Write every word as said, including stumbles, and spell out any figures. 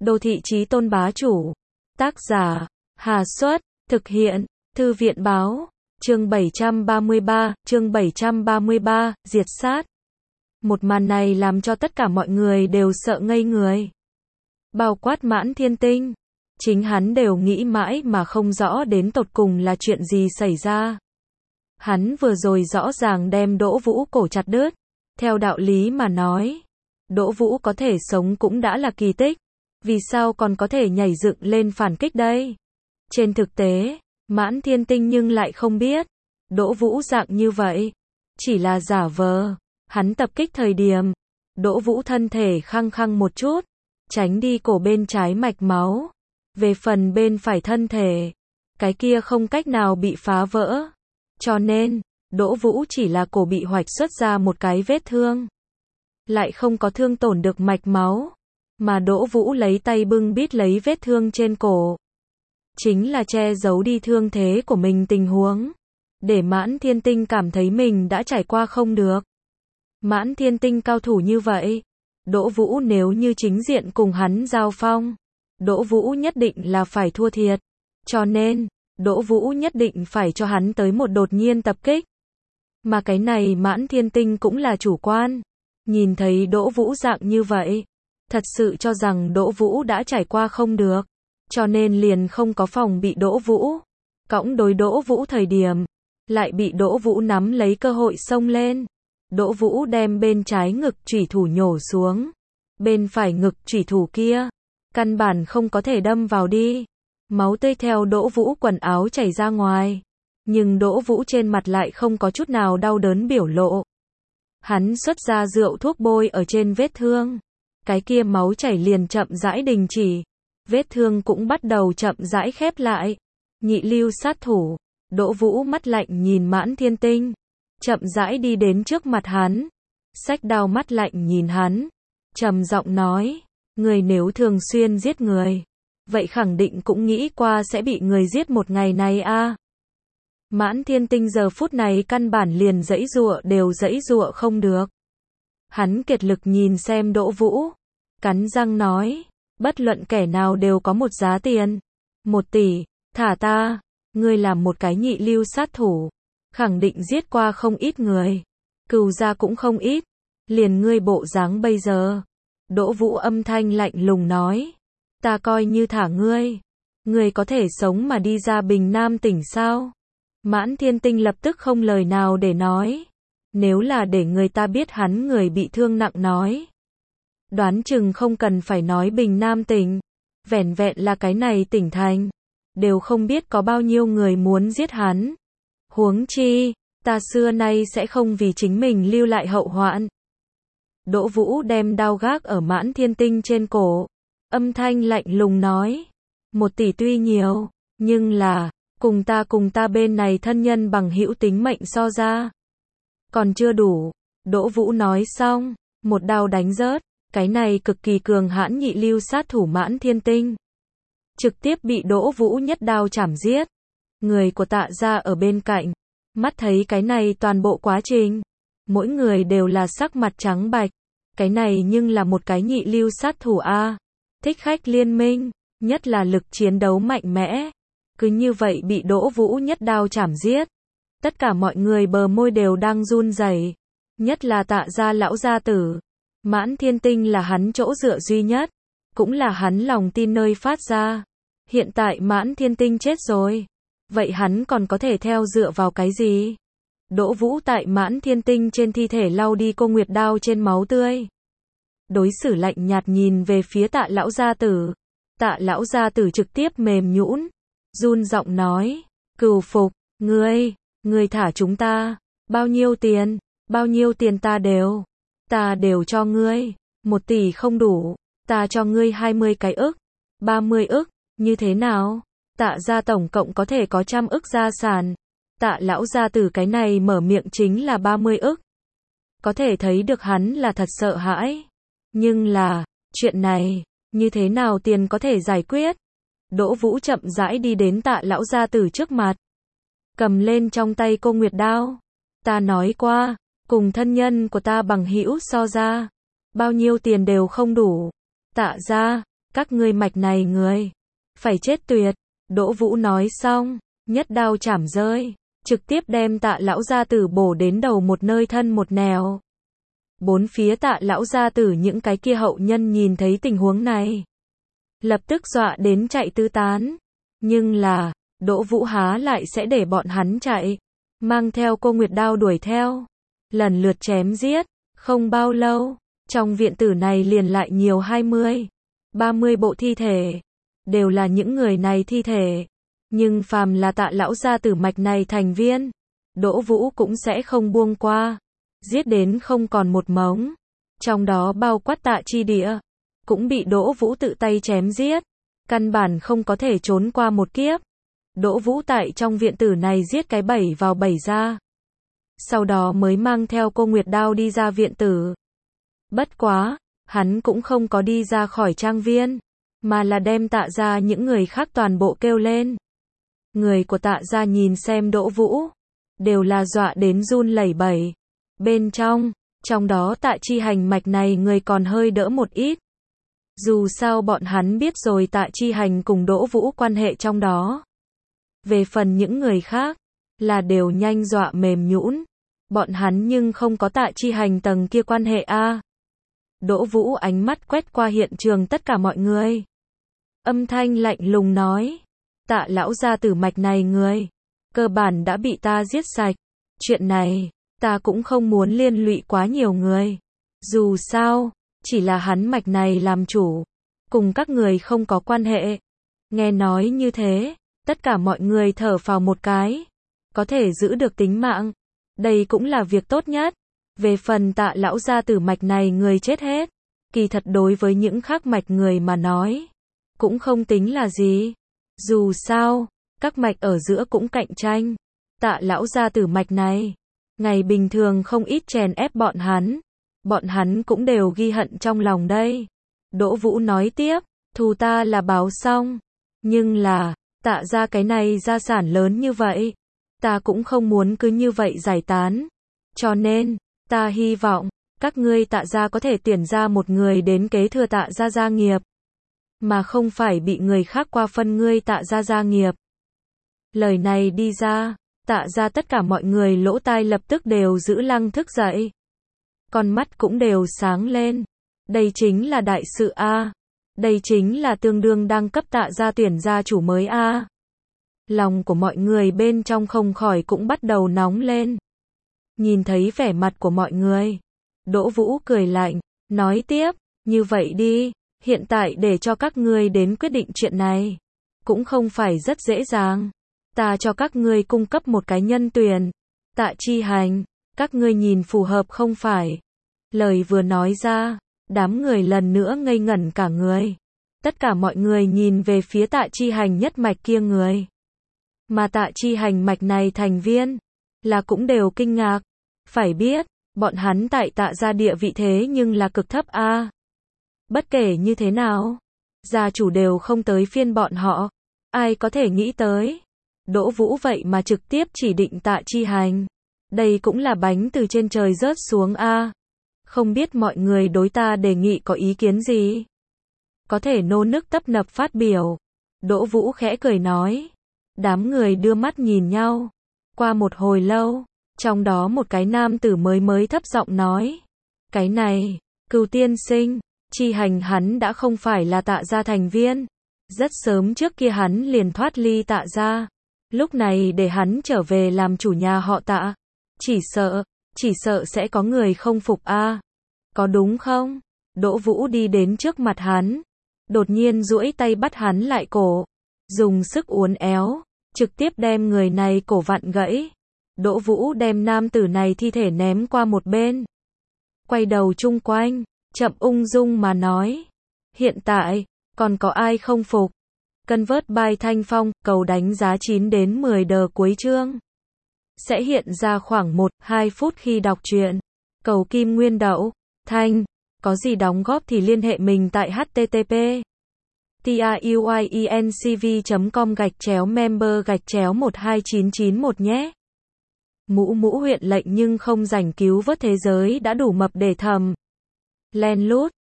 Đô thị chí tôn bá chủ. Tác giả, Hà Xuất, thực hiện, Thư viện báo, chương bảy trăm ba mươi ba, chương bảy trăm ba mươi ba, diệt sát. Một màn này làm cho tất cả mọi người đều sợ ngây người. Bao quát Mãn Thiên Tinh. Chính hắn đều nghĩ mãi mà không rõ đến tột cùng là chuyện gì xảy ra. Hắn vừa rồi rõ ràng đem Đỗ Vũ cổ chặt đứt. Theo đạo lý mà nói, Đỗ Vũ có thể sống cũng đã là kỳ tích. Vì sao còn có thể nhảy dựng lên phản kích đây? Trên thực tế, Mãn Thiên Tinh nhưng lại không biết. Đỗ Vũ dạng như vậy, chỉ là giả vờ. Hắn tập kích thời điểm, Đỗ Vũ thân thể khăng khăng một chút, tránh đi cổ bên trái mạch máu. Về phần bên phải thân thể, cái kia không cách nào bị phá vỡ. Cho nên, Đỗ Vũ chỉ là cổ bị hoạch xuất ra một cái vết thương. Lại không có thương tổn được mạch máu. Mà Đỗ Vũ lấy tay bưng bít lấy vết thương trên cổ. Chính là che giấu đi thương thế của mình tình huống. Để Mãn Thiên Tinh cảm thấy mình đã trải qua không được. Mãn Thiên Tinh cao thủ như vậy. Đỗ Vũ nếu như chính diện cùng hắn giao phong. Đỗ Vũ nhất định là phải thua thiệt. Cho nên, Đỗ Vũ nhất định phải cho hắn tới một đột nhiên tập kích. Mà cái này Mãn Thiên Tinh cũng là chủ quan. Nhìn thấy Đỗ Vũ dạng như vậy. Thật sự cho rằng Đỗ Vũ đã trải qua không được. Cho nên liền không có phòng bị Đỗ Vũ. Cõng đối Đỗ Vũ thời điểm. Lại bị Đỗ Vũ nắm lấy cơ hội xông lên. Đỗ Vũ đem bên trái ngực chủy thủ nhổ xuống. Bên phải ngực chủy thủ kia. Căn bản không có thể đâm vào đi. Máu tươi theo Đỗ Vũ quần áo chảy ra ngoài. Nhưng Đỗ Vũ trên mặt lại không có chút nào đau đớn biểu lộ. Hắn xuất ra rượu thuốc bôi ở trên vết thương. Cái kia máu chảy liền chậm rãi đình chỉ. Vết thương cũng bắt đầu chậm rãi khép lại. Nhị lưu sát thủ. Đỗ Vũ mắt lạnh nhìn Mãn Thiên Tinh. Chậm rãi đi đến trước mặt hắn. Xách đao mắt lạnh nhìn hắn. Trầm giọng nói. Người nếu thường xuyên giết người. Vậy khẳng định cũng nghĩ qua sẽ bị người giết một ngày này a. À. Mãn Thiên Tinh giờ phút này căn bản liền giãy giụa đều giãy giụa không được. Hắn kiệt lực nhìn xem Đỗ Vũ. Cắn răng nói. Bất luận kẻ nào đều có một giá tiền. Một tỷ, thả ta. Ngươi làm một cái nhị lưu sát thủ. Khẳng định giết qua không ít người. Cừu gia cũng không ít. Liền ngươi bộ dáng bây giờ. Đỗ Vũ âm thanh lạnh lùng nói. Ta coi như thả ngươi. Ngươi có thể sống mà đi ra Bình Nam tỉnh sao? Mãn Thiên Tinh lập tức không lời nào để nói. Nếu là để người ta biết hắn người bị thương nặng nói. Đoán chừng không cần phải nói Bình Nam tỉnh. Vẻn vẹn là cái này tỉnh thành. Đều không biết có bao nhiêu người muốn giết hắn. Huống chi, ta xưa nay sẽ không vì chính mình lưu lại hậu hoạn. Đỗ Vũ đem đao gác ở Mãn Thiên Tinh trên cổ. Âm thanh lạnh lùng nói. Một tỷ tuy nhiều, nhưng là, cùng ta cùng ta bên này thân nhân bằng hữu tính mệnh so ra. Còn chưa đủ. Đỗ Vũ nói xong, một đao đánh rớt. Cái này cực kỳ cường hãn nhị lưu sát thủ Mãn Thiên Tinh. Trực tiếp bị Đỗ Vũ nhất đao chảm giết. Người của Tạ gia ở bên cạnh. Mắt thấy cái này toàn bộ quá trình. Mỗi người đều là sắc mặt trắng bạch. Cái này nhưng là một cái nhị lưu sát thủ A. Thích khách liên minh. Nhất là lực chiến đấu mạnh mẽ. Cứ như vậy bị Đỗ Vũ nhất đao chảm giết. Tất cả mọi người bờ môi đều đang run rẩy. Nhất là Tạ gia lão gia tử. Mãn Thiên Tinh là hắn chỗ dựa duy nhất. Cũng là hắn lòng tin nơi phát ra. Hiện tại Mãn Thiên Tinh chết rồi. Vậy hắn còn có thể theo dựa vào cái gì? Đỗ Vũ tại Mãn Thiên Tinh trên thi thể lau đi cô nguyệt đao trên máu tươi. Đối xử lạnh nhạt nhìn về phía Tạ lão gia tử. Tạ lão gia tử trực tiếp mềm nhũn, run giọng nói. Cừu phục, ngươi, ngươi thả chúng ta. Bao nhiêu tiền? Bao nhiêu tiền ta đều. Ta đều cho ngươi. Một tỷ không đủ. Ta cho ngươi hai mươi cái ức. Ba mươi ức. Như thế nào? Tạ gia tổng cộng có thể có trăm ức gia sản. Tạ lão gia tử cái này mở miệng chính là ba mươi ức. Có thể thấy được hắn là thật sợ hãi. Nhưng là, chuyện này, như thế nào tiền có thể giải quyết? Đỗ Vũ chậm rãi đi đến Tạ lão gia tử trước mặt. Cầm lên trong tay cô nguyệt đao. Ta nói qua, cùng thân nhân của ta bằng hữu so ra. Bao nhiêu tiền đều không đủ. Tạ gia, Các ngươi mạch này người, phải chết tuyệt. Đỗ Vũ nói xong, nhất đao chảm rơi, trực tiếp đem Tạ lão gia tử bổ đến đầu một nơi thân một nẻo. Bốn phía Tạ lão gia tử những cái kia hậu nhân nhìn thấy tình huống này, lập tức dọa đến chạy tứ tán. Nhưng là, Đỗ Vũ há lại sẽ để bọn hắn chạy, mang theo cô Nguyệt đao đuổi theo, lần lượt chém giết. Không bao lâu, trong viện tử này liền lại nhiều hai mươi, ba mươi bộ thi thể, đều là những người này thi thể. Nhưng phàm là Tạ lão gia tử mạch này thành viên, Đỗ Vũ cũng sẽ không buông qua, giết đến không còn một mống. Trong đó bao quát Tạ Chi Địa, cũng bị Đỗ Vũ tự tay chém giết, căn bản không có thể trốn qua một kiếp. Đỗ Vũ tại trong viện tử này giết cái bảy vào bảy ra, sau đó mới mang theo cô Nguyệt đao đi ra viện tử. Bất quá, hắn cũng không có đi ra khỏi trang viên, mà là đem Tạ gia những người khác toàn bộ kêu lên. Người của Tạ gia nhìn xem Đỗ Vũ, đều là dọa đến run lẩy bẩy. Bên trong, trong đó Tạ Chi Hành mạch này người còn hơi đỡ một ít. Dù sao bọn hắn biết rồi Tạ Chi Hành cùng Đỗ Vũ quan hệ trong đó. Về phần những người khác, là đều nhanh dọa mềm nhũn. Bọn hắn nhưng không có Tạ Chi Hành tầng kia quan hệ a. Đỗ Vũ ánh mắt quét qua hiện trường tất cả mọi người. Âm thanh lạnh lùng nói, Tạ lão gia tử mạch này người, cơ bản đã bị ta giết sạch. Chuyện này, ta cũng không muốn liên lụy quá nhiều người. Dù sao, chỉ là hắn mạch này làm chủ, cùng các người không có quan hệ. Nghe nói như thế, tất cả mọi người thở phào một cái, có thể giữ được tính mạng. Đây cũng là việc tốt nhất. Về phần Tạ lão gia tử mạch này người chết hết, kỳ thật đối với những khác mạch người mà nói, cũng không tính là gì. Dù sao, các mạch ở giữa cũng cạnh tranh. Tạ lão gia tử mạch này, ngày bình thường không ít chèn ép bọn hắn, bọn hắn cũng đều ghi hận trong lòng đây. Đỗ Vũ nói tiếp, thù ta là báo xong, nhưng là, Tạ gia cái này gia sản lớn như vậy, ta cũng không muốn cứ như vậy giải tán. Cho nên, ta hy vọng, các ngươi Tạ gia có thể tuyển ra một người đến kế thừa Tạ gia gia nghiệp, mà không phải bị người khác qua phân ngươi Tạ gia gia nghiệp. Lời này đi ra, Tạ gia tất cả mọi người lỗ tai lập tức đều giữ lăng thức dậy. Con mắt cũng đều sáng lên. Đây chính là đại sự a. Đây chính là tương đương đang cấp Tạ gia tuyển gia chủ mới a. Lòng của mọi người bên trong không khỏi cũng bắt đầu nóng lên. Nhìn thấy vẻ mặt của mọi người, Đỗ Vũ cười lạnh, nói tiếp, như vậy đi, hiện tại để cho các ngươi đến quyết định chuyện này, cũng không phải rất dễ dàng. Ta cho các ngươi cung cấp một cái nhân tuyển, Tạ Chi Hành, các ngươi nhìn phù hợp không phải? Lời vừa nói ra, đám người lần nữa ngây ngẩn cả người. Tất cả mọi người nhìn về phía Tạ Chi Hành nhất mạch kia người. Mà Tạ Chi Hành mạch này thành viên, là cũng đều kinh ngạc. Phải biết, bọn hắn tại Tạ gia địa vị thế nhưng là cực thấp a. Bất kể như thế nào, gia chủ đều không tới phiên bọn họ. Ai có thể nghĩ tới? Đỗ Vũ vậy mà trực tiếp chỉ định Tạ Chi Hành. Đây cũng là bánh từ trên trời rớt xuống a. Không biết mọi người đối ta đề nghị có ý kiến gì? Có thể nô nức tấp nập phát biểu. Đỗ Vũ khẽ cười nói. Đám người đưa mắt nhìn nhau. Qua một hồi lâu, trong đó một cái nam tử mới mới thấp giọng nói. Cái này, Cửu tiên sinh, Chi Hành hắn đã không phải là Tạ gia thành viên. Rất sớm trước kia hắn liền thoát ly Tạ gia. Lúc này để hắn trở về làm chủ nhà họ Tạ. Chỉ sợ, chỉ sợ sẽ có người không phục a. Có đúng không? Đỗ Vũ đi đến trước mặt hắn, đột nhiên duỗi tay bắt hắn lại cổ, dùng sức uốn éo, trực tiếp đem người này cổ vặn gãy. Đỗ Vũ đem nam tử này thi thể ném qua một bên, quay đầu chung quanh, chậm ung dung mà nói, hiện tại, còn có ai không phục? Convert by Thanh Phong, cầu đánh giá chín đến mười đờ cuối chương. Sẽ hiện ra khoảng một đến hai phút khi đọc truyện. Cầu Kim Nguyên Đậu, Thanh, có gì đóng góp thì liên hệ mình tại http truyencv chấm com gạch chéo member gạch chéo một hai chín chín một nhé. Mũ mũ huyện lệnh nhưng không rảnh cứu vớt thế giới đã đủ mập để thầm. Len lút.